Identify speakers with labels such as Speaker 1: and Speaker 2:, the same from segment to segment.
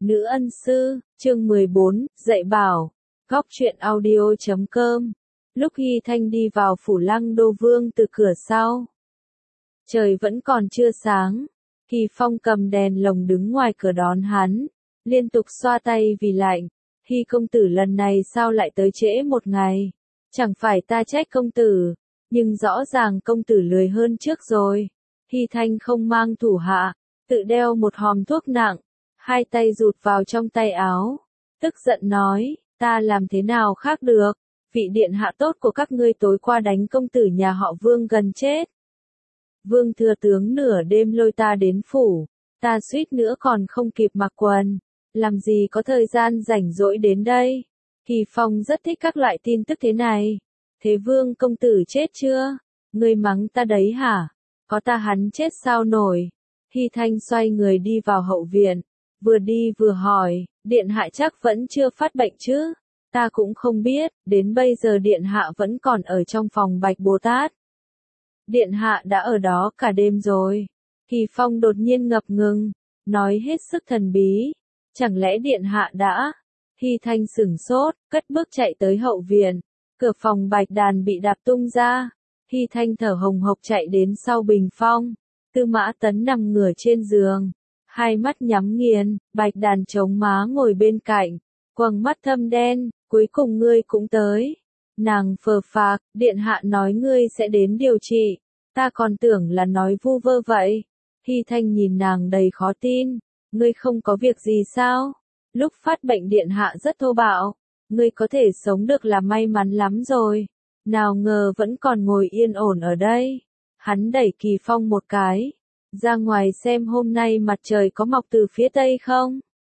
Speaker 1: Nữ ân sư, chương 14, dạy bảo, góc truyện audio.com. Lúc Hy Thanh đi vào phủ Lăng Đô Vương từ cửa sau, trời vẫn còn chưa sáng. Kỳ Phong cầm đèn lồng đứng ngoài cửa đón hắn, liên tục xoa tay vì lạnh. Hy công tử lần này sao lại tới trễ một ngày? Chẳng phải ta trách công tử, nhưng rõ ràng công tử lười hơn trước rồi. Hy Thanh không mang thủ hạ, tự đeo một hòm thuốc nặng, hai tay rụt vào trong tay áo, tức giận nói, ta làm thế nào khác được, vị điện hạ tốt của các ngươi tối qua đánh công tử nhà họ Vương gần chết. Vương thừa tướng nửa đêm lôi ta đến phủ, ta suýt nữa còn không kịp mặc quần, làm gì có thời gian rảnh rỗi đến đây. Kỳ Phong rất thích các loại tin tức thế này. Thế Vương công tử chết chưa? Ngươi mắng ta đấy hả? Có ta hắn chết sao nổi? Hy Thanh xoay người đi vào hậu viện, vừa đi vừa hỏi, điện hạ chắc vẫn chưa phát bệnh chứ? Ta cũng không biết, đến bây giờ điện hạ vẫn còn ở trong phòng Bạch Bồ Tát. Điện hạ đã ở đó cả đêm rồi. Kỳ Phong đột nhiên ngập ngừng, nói hết sức thần bí. Chẳng lẽ điện hạ đã? Hy Thanh sửng sốt, cất bước chạy tới hậu viện. Cửa phòng Bạch Đàn bị đạp tung ra. Hy Thanh thở hồng hộc chạy đến sau bình phong. Tư Mã Tấn nằm ngửa trên giường, hai mắt nhắm nghiền, Bạch Đàn chống má ngồi bên cạnh, quầng mắt thâm đen, cuối cùng ngươi cũng tới. Nàng phờ phạc, điện hạ nói ngươi sẽ đến điều trị, ta còn tưởng là nói vu vơ vậy. Hy Thanh nhìn nàng đầy khó tin, ngươi không có việc gì sao? Lúc phát bệnh điện hạ rất thô bạo, ngươi có thể sống được là may mắn lắm rồi, nào ngờ vẫn còn ngồi yên ổn ở đây. Hắn đẩy Kỳ Phong một cái, ra ngoài xem hôm nay mặt trời có mọc từ phía tây không?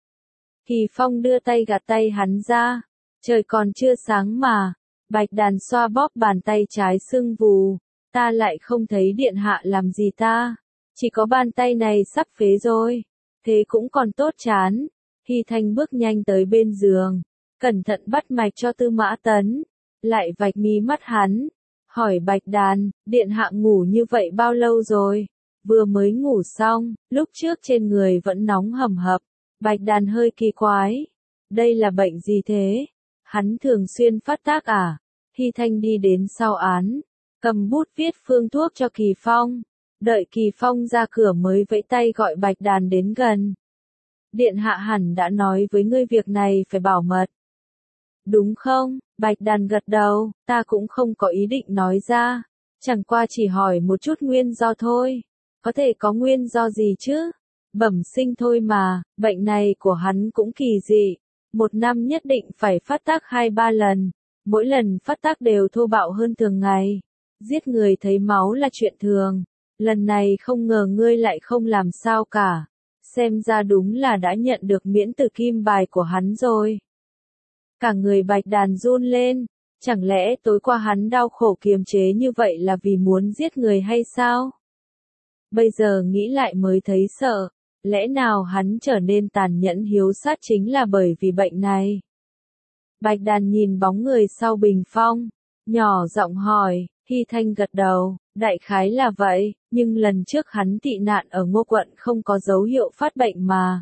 Speaker 1: Kỳ Phong đưa tay gạt tay hắn ra, trời còn chưa sáng mà. Bạch Đàn xoa bóp bàn tay trái sưng vù, ta lại không thấy điện hạ làm gì ta, chỉ có bàn tay này sắp phế rồi, thế cũng còn tốt chán. Hy Thanh bước nhanh tới bên giường, cẩn thận bắt mạch cho Tư Mã Tấn, lại vạch mí mắt hắn, hỏi Bạch Đàn, điện hạ ngủ như vậy bao lâu rồi? Vừa mới ngủ xong, lúc trước trên người vẫn nóng hầm hập. Bạch Đàn hơi kỳ quái, đây là bệnh gì thế? Hắn thường xuyên phát tác à? Hy Thanh đi đến sau án, cầm bút viết phương thuốc cho Kỳ Phong, đợi Kỳ Phong ra cửa mới vẫy tay gọi Bạch Đàn đến gần. Điện hạ hẳn đã nói với ngươi việc này phải bảo mật. Đúng không? Bạch Đàn gật đầu, ta cũng không có ý định nói ra, chẳng qua chỉ hỏi một chút nguyên do thôi. Có thể có nguyên do gì chứ? Bẩm sinh thôi mà, bệnh này của hắn cũng kỳ dị, một năm nhất định phải phát tác 2-3 lần, mỗi lần phát tác đều thô bạo hơn thường ngày. Giết người thấy máu là chuyện thường, lần này không ngờ ngươi lại không làm sao cả, xem ra đúng là đã nhận được miễn tử kim bài của hắn rồi. Cả người Bạch Đàn run lên, chẳng lẽ tối qua hắn đau khổ kiềm chế như vậy là vì muốn giết người hay sao? Bây giờ nghĩ lại mới thấy sợ, lẽ nào hắn trở nên tàn nhẫn hiếu sát chính là bởi vì bệnh này? Bạch Đàn nhìn bóng người sau bình phong, nhỏ giọng hỏi. Hy Thanh gật đầu, đại khái là vậy, nhưng lần trước hắn tị nạn ở Ngô quận không có dấu hiệu phát bệnh mà.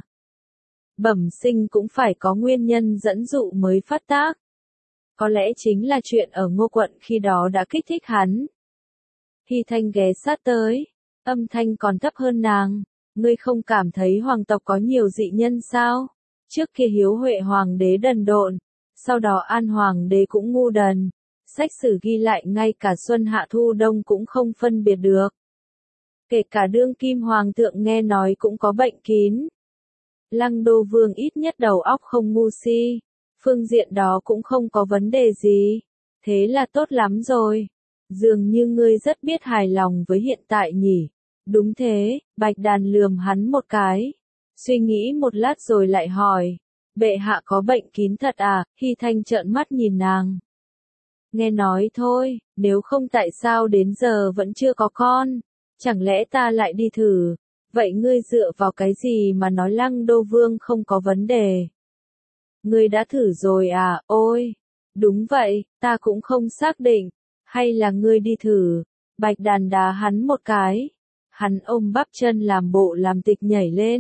Speaker 1: Bẩm sinh cũng phải có nguyên nhân dẫn dụ mới phát tác. Có lẽ chính là chuyện ở Ngô quận khi đó đã kích thích hắn. Hy Thanh ghé sát tới, âm thanh còn thấp hơn nàng, ngươi không cảm thấy hoàng tộc có nhiều dị nhân sao? Trước kia Hiếu Huệ hoàng đế đần độn, sau đó An hoàng đế cũng ngu đần. Sách sử ghi lại ngay cả xuân hạ thu đông cũng không phân biệt được. Kể cả đương kim hoàng thượng nghe nói cũng có bệnh kín. Lăng Đô Vương ít nhất đầu óc không ngu si, phương diện đó cũng không có vấn đề gì. Thế là tốt lắm rồi. Dường như ngươi rất biết hài lòng với hiện tại nhỉ. Đúng thế, Bạch Đàn lườm hắn một cái. Suy nghĩ một lát rồi lại hỏi. Bệ hạ có bệnh kín thật à? Hy Thanh trợn mắt nhìn nàng. Nghe nói thôi, nếu không tại sao đến giờ vẫn chưa có con, chẳng lẽ ta lại đi thử, vậy ngươi dựa vào cái gì mà nói Lăng Đô Vương không có vấn đề? Ngươi đã thử rồi à? Ôi, đúng vậy, ta cũng không xác định, hay là ngươi đi thử? Bạch Đàn đá hắn một cái, hắn ôm bắp chân làm bộ làm tịch nhảy lên,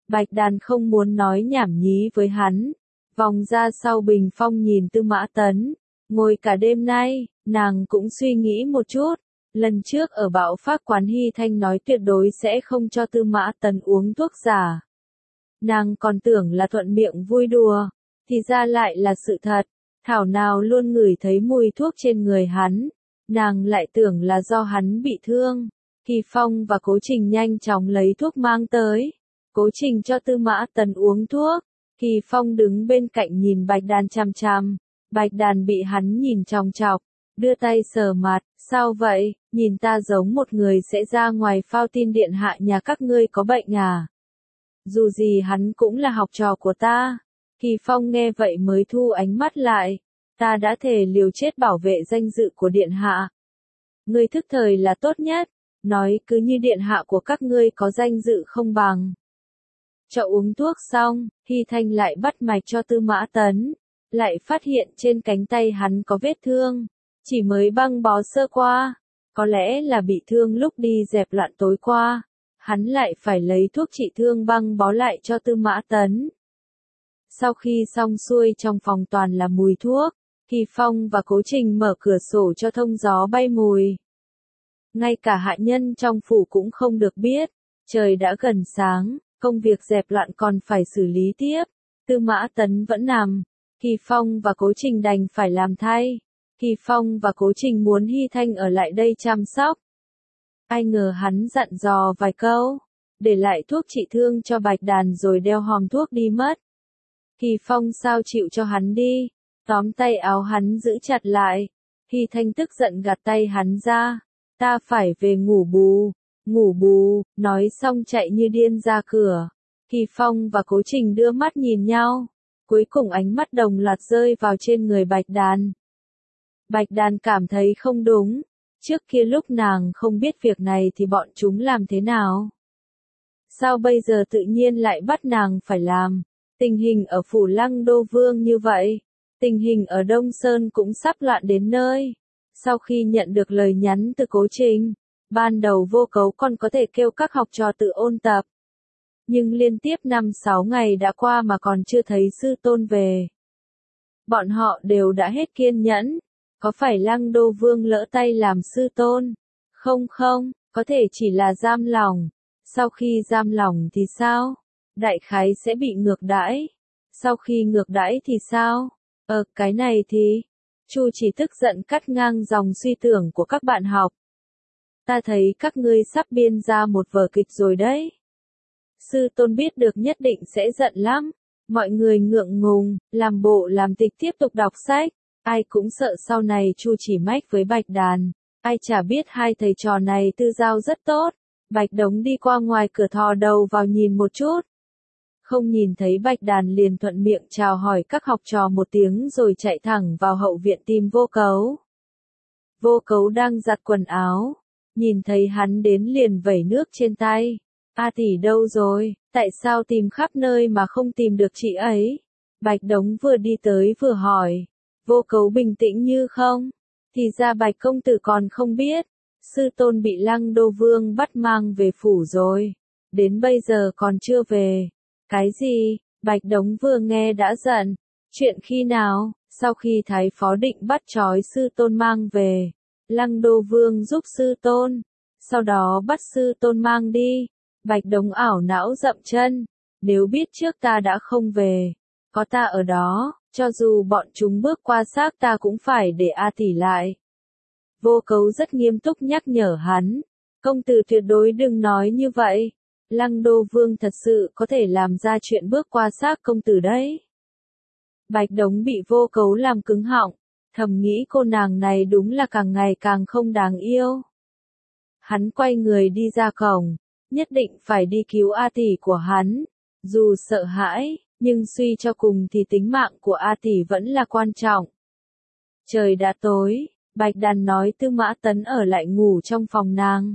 Speaker 1: Bạch Đàn không muốn nói nhảm nhí với hắn. Vòng ra sau bình phong nhìn Tư Mã Tấn. Ngồi cả đêm nay, nàng cũng suy nghĩ một chút. Lần trước ở Bạo Phác quán Hy Thanh nói tuyệt đối sẽ không cho Tư Mã Tấn uống thuốc giả. Nàng còn tưởng là thuận miệng vui đùa, thì ra lại là sự thật. Thảo nào luôn ngửi thấy mùi thuốc trên người hắn. Nàng lại tưởng là do hắn bị thương. Kỳ Phong và Cố Trình nhanh chóng lấy thuốc mang tới. Cố Trình cho Tư Mã Tấn uống thuốc. Kỳ Phong đứng bên cạnh nhìn Bạch Đàn chằm chằm. Bạch Đàn bị hắn nhìn chòng chọc, đưa tay sờ mặt, sao vậy, nhìn ta giống một người sẽ ra ngoài phao tin điện hạ nhà các ngươi có bệnh à? Dù gì hắn cũng là học trò của ta. Kỳ Phong nghe vậy mới thu ánh mắt lại. Ta đã thề liều chết bảo vệ danh dự của điện hạ. Ngươi thức thời là tốt nhất, nói cứ như điện hạ của các ngươi có danh dự không bằng. Cho uống thuốc xong, Hy Thanh lại bắt mạch cho Tư Mã Tấn. Lại phát hiện trên cánh tay hắn có vết thương. Chỉ mới băng bó sơ qua. Có lẽ là bị thương lúc đi dẹp loạn tối qua. Hắn lại phải lấy thuốc trị thương băng bó lại cho Tư Mã Tấn. Sau khi xong xuôi trong phòng toàn là mùi thuốc, Kỳ Phong và Cố Trình mở cửa sổ cho thông gió bay mùi. Ngay cả hạ nhân trong phủ cũng không được biết. Trời đã gần sáng, công việc dẹp loạn còn phải xử lý tiếp. Tư Mã Tấn vẫn nằm. Kỳ Phong và Cố Trình đành phải làm thay. Kỳ Phong và Cố Trình muốn Hy Thanh ở lại đây chăm sóc. Ai ngờ hắn dặn dò vài câu, để lại thuốc trị thương cho Bạch Đàn rồi đeo hòm thuốc đi mất. Kỳ Phong sao chịu cho hắn đi, tóm tay áo hắn giữ chặt lại. Hy Thanh tức giận gạt tay hắn ra. Ta phải về ngủ bù, nói xong chạy như điên ra cửa. Kỳ Phong và Cố Trình đưa mắt nhìn nhau. Cuối cùng ánh mắt đồng loạt rơi vào trên người Bạch Đàn. Bạch Đàn cảm thấy không đúng. Trước kia lúc nàng không biết việc này thì bọn chúng làm thế nào? Sao bây giờ tự nhiên lại bắt nàng phải làm? Tình hình ở phủ Lăng Đô Vương như vậy. Tình hình ở Đông Sơn cũng sắp loạn đến nơi. Sau khi nhận được lời nhắn từ Cố Trình, ban đầu Vô Cấu còn có thể kêu các học trò tự ôn tập. Nhưng liên tiếp 5-6 ngày đã qua mà còn chưa thấy sư tôn về. Bọn họ đều đã hết kiên nhẫn. Có phải Lăng Đô Vương lỡ tay làm sư tôn? Không, có thể chỉ là giam lòng. Sau khi giam lòng thì sao? Đại khái sẽ bị ngược đãi. Sau khi ngược đãi thì sao? Cái này thì... Chu Chỉ tức giận cắt ngang dòng suy tưởng của các bạn học. Ta thấy các ngươi sắp biên ra một vở kịch rồi đấy. Sư tôn biết được nhất định sẽ giận lắm. Mọi người ngượng ngùng, làm bộ làm tịch tiếp tục đọc sách. Ai cũng sợ sau này Chu Chỉ mách với Bạch Đàn. Ai chả biết hai thầy trò này tư giao rất tốt. Bạch Đống đi qua ngoài cửa thò đầu vào nhìn một chút. Không nhìn thấy Bạch Đàn liền thuận miệng chào hỏi các học trò một tiếng rồi chạy thẳng vào hậu viện tìm Vô Cấu. Vô Cấu đang giặt quần áo. Nhìn thấy hắn đến liền vẩy nước trên tay. A tỷ đâu rồi, tại sao tìm khắp nơi mà không tìm được chị ấy? Bạch Đống vừa đi tới vừa hỏi. Vô Cấu bình tĩnh như không. Thì ra Bạch công tử còn không biết. Sư tôn bị Lăng Đô Vương bắt mang về phủ rồi. Đến bây giờ còn chưa về. Cái gì? Bạch Đống vừa nghe đã giận. Chuyện khi nào? Sau khi Thái Phó định bắt trói sư tôn mang về. Lăng Đô Vương giúp sư tôn. Sau đó bắt sư tôn mang đi. Bạch Đống ảo não dậm chân. Nếu biết trước ta đã không về. Có ta ở đó, cho dù bọn chúng bước qua xác ta cũng phải để A tỷ lại. Vô Cấu rất nghiêm túc nhắc nhở hắn. Công tử tuyệt đối đừng nói như vậy. Lăng Đô Vương thật sự có thể làm ra chuyện bước qua xác công tử đấy. Bạch Đống bị Vô Cấu làm cứng họng. Thầm nghĩ cô nàng này đúng là càng ngày càng không đáng yêu. Hắn quay người đi ra cổng. Nhất định phải đi cứu A tỷ của hắn. Dù sợ hãi, nhưng suy cho cùng thì tính mạng của A tỷ vẫn là quan trọng. Trời đã tối, Bạch Đàn nói Tư Mã Tấn ở lại ngủ trong phòng nàng.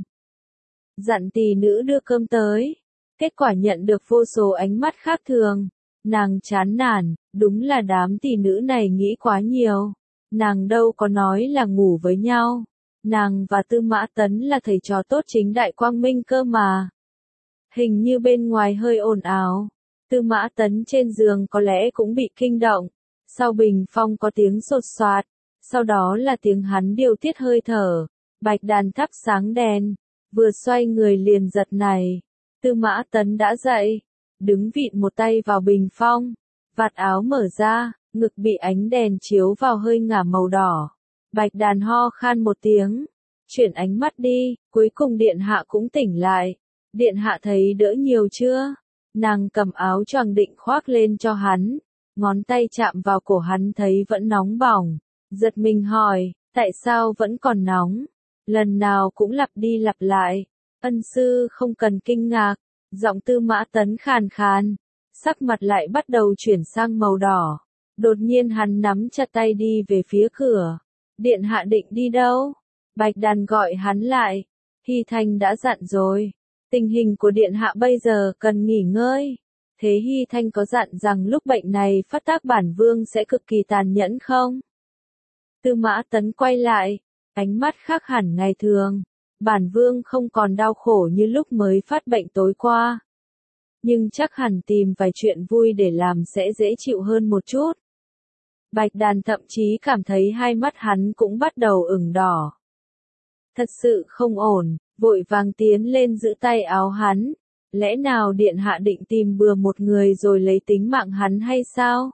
Speaker 1: Dặn tỷ nữ đưa cơm tới. Kết quả nhận được vô số ánh mắt khác thường. Nàng chán nản, đúng là đám tỷ nữ này nghĩ quá nhiều. Nàng đâu có nói là ngủ với nhau. Nàng và Tư Mã Tấn là thầy trò tốt chính đại quang minh cơ mà. Hình như bên ngoài hơi ồn ào. Tư Mã Tấn trên giường có lẽ cũng bị kinh động. Sau bình phong có tiếng sột soạt. Sau đó là tiếng hắn điều tiết hơi thở. Bạch Đàn thắp sáng đèn. Vừa xoay người liền giật này. Tư Mã Tấn đã dậy. Đứng vịn một tay vào bình phong. Vạt áo mở ra. Ngực bị ánh đèn chiếu vào hơi ngả màu đỏ. Bạch Đàn ho khan một tiếng. Chuyển ánh mắt đi. Cuối cùng điện hạ cũng tỉnh lại. Điện hạ thấy đỡ nhiều chưa? Nàng cầm áo choàng định khoác lên cho hắn. Ngón tay chạm vào cổ hắn thấy vẫn nóng bỏng. Giật mình hỏi, tại sao vẫn còn nóng? Lần nào cũng lặp đi lặp lại. Ân sư không cần kinh ngạc. Giọng Tư Mã Tấn khàn khàn. Sắc mặt lại bắt đầu chuyển sang màu đỏ. Đột nhiên hắn nắm chặt tay đi về phía cửa. Điện hạ định đi đâu? Bạch Đàn gọi hắn lại. Hy Thanh đã dặn rồi. Tình hình của điện hạ bây giờ cần nghỉ ngơi. Thế Hy Thanh có dặn rằng lúc bệnh này phát tác bản vương sẽ cực kỳ tàn nhẫn không? Tư Mã Tấn quay lại, ánh mắt khác hẳn ngày thường. Bản vương không còn đau khổ như lúc mới phát bệnh tối qua. Nhưng chắc hẳn tìm vài chuyện vui để làm sẽ dễ chịu hơn một chút. Bạch Đàn thậm chí cảm thấy hai mắt hắn cũng bắt đầu ửng đỏ. Thật sự không ổn, vội vàng tiến lên giữ tay áo hắn. Lẽ nào điện hạ định tìm bừa một người rồi lấy tính mạng hắn hay sao?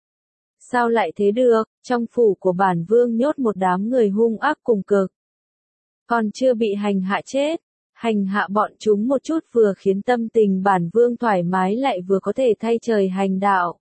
Speaker 1: Sao lại thế được, trong phủ của bản vương nhốt một đám người hung ác cùng cực. Còn chưa bị hành hạ chết, hành hạ bọn chúng một chút vừa khiến tâm tình bản vương thoải mái lại vừa có thể thay trời hành đạo.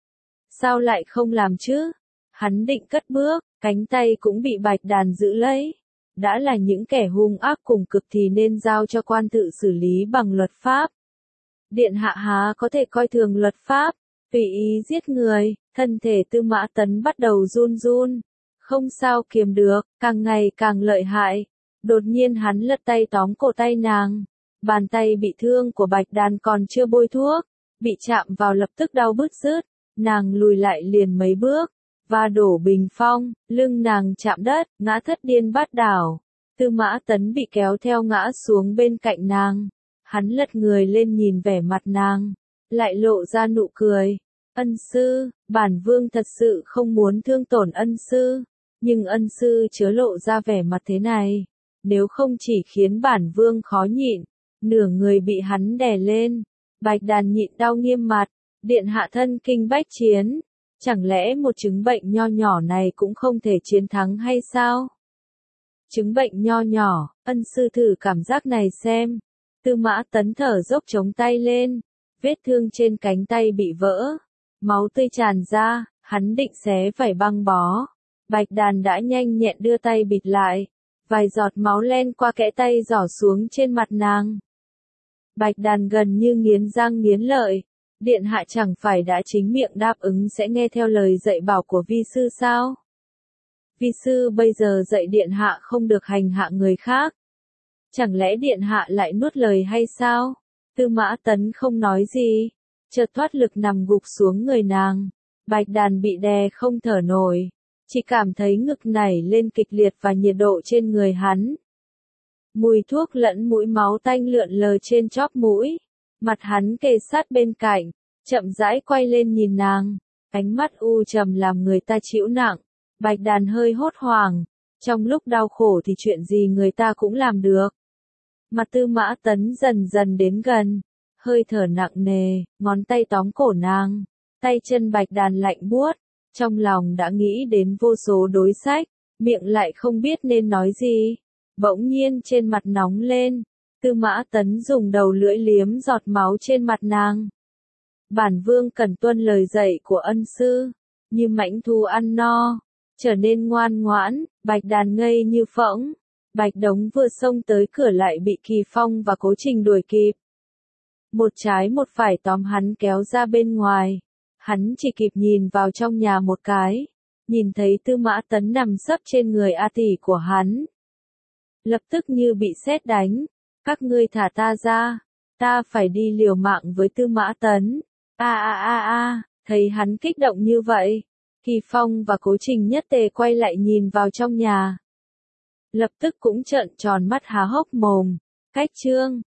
Speaker 1: Sao lại không làm chứ? Hắn định cất bước, cánh tay cũng bị Bạch Đàn giữ lấy. Đã là những kẻ hung ác cùng cực thì nên giao cho quan tự xử lý bằng luật pháp. Điện hạ há có thể coi thường luật pháp, tùy ý giết người, thân thể Tư Mã Tấn bắt đầu run run. Không sao kiềm được, càng ngày càng lợi hại. Đột nhiên hắn lật tay tóm cổ tay nàng. Bàn tay bị thương của Bạch Đàn còn chưa bôi thuốc, bị chạm vào lập tức đau bứt rứt. Nàng lùi lại liền mấy bước, và đổ bình phong, lưng nàng chạm đất, ngã thất điên bát đảo. Tư Mã Tấn bị kéo theo ngã xuống bên cạnh nàng. Hắn lật người lên nhìn vẻ mặt nàng, lại lộ ra nụ cười. Ân sư, bản vương thật sự không muốn thương tổn ân sư, nhưng ân sư chớ lộ ra vẻ mặt thế này, nếu không chỉ khiến bản vương khó nhịn. Nửa người bị hắn đè lên, Bạch Đàn nhịn đau nghiêm mặt, điện hạ thân kinh bách chiến, chẳng lẽ một chứng bệnh nho nhỏ này cũng không thể chiến thắng hay sao? Chứng bệnh nho nhỏ, ân sư thử cảm giác này xem. Tư Mã Tấn thở dốc chống tay lên, vết thương trên cánh tay bị vỡ, máu tươi tràn ra, hắn định xé vải băng bó. Bạch Đàn đã nhanh nhẹn đưa tay bịt lại, vài giọt máu len qua kẽ tay rỏ xuống trên mặt nàng. Bạch Đàn gần như nghiến răng nghiến lợi, điện hạ chẳng phải đã chính miệng đáp ứng sẽ nghe theo lời dạy bảo của vi sư sao? Vi sư bây giờ dạy điện hạ không được hành hạ người khác. Chẳng lẽ điện hạ lại nuốt lời hay sao? Tư Mã Tấn không nói gì, chợt thoát lực nằm gục xuống người nàng. Bạch Đàn bị đè không thở nổi, chỉ cảm thấy ngực nảy lên kịch liệt và nhiệt độ trên người hắn. Mùi thuốc lẫn mũi máu tanh lượn lờ trên chóp mũi. Mặt hắn kề sát bên cạnh, chậm rãi quay lên nhìn nàng, ánh mắt u trầm làm người ta chịu nặng. Bạch Đàn hơi hốt hoảng, trong lúc đau khổ thì chuyện gì người ta cũng làm được. Mặt Tư Mã Tấn dần dần đến gần, hơi thở nặng nề, ngón tay tóm cổ nàng, tay chân Bạch Đàn lạnh buốt, trong lòng đã nghĩ đến vô số đối sách, miệng lại không biết nên nói gì. Bỗng nhiên trên mặt nóng lên, Tư Mã Tấn dùng đầu lưỡi liếm giọt máu trên mặt nàng. Bản vương cần tuân lời dạy của ân sư, như mãnh thú ăn no, trở nên ngoan ngoãn. Bạch Đàn ngây như phỗng. Bạch Đống vừa xông tới cửa lại bị Kỳ Phong và Cố Trình đuổi kịp. Một trái một phải tóm hắn kéo ra bên ngoài. Hắn chỉ kịp nhìn vào trong nhà một cái, nhìn thấy Tư Mã Tấn nằm sấp trên người A tỷ của hắn. Lập tức như bị sét đánh, các ngươi thả ta ra, ta phải đi liều mạng với Tư Mã Tấn. Thấy hắn kích động như vậy, Kỳ Phong và Cố Trình nhất tề quay lại nhìn vào trong nhà. Lập tức cũng trợn tròn mắt há hốc mồm, cách chương.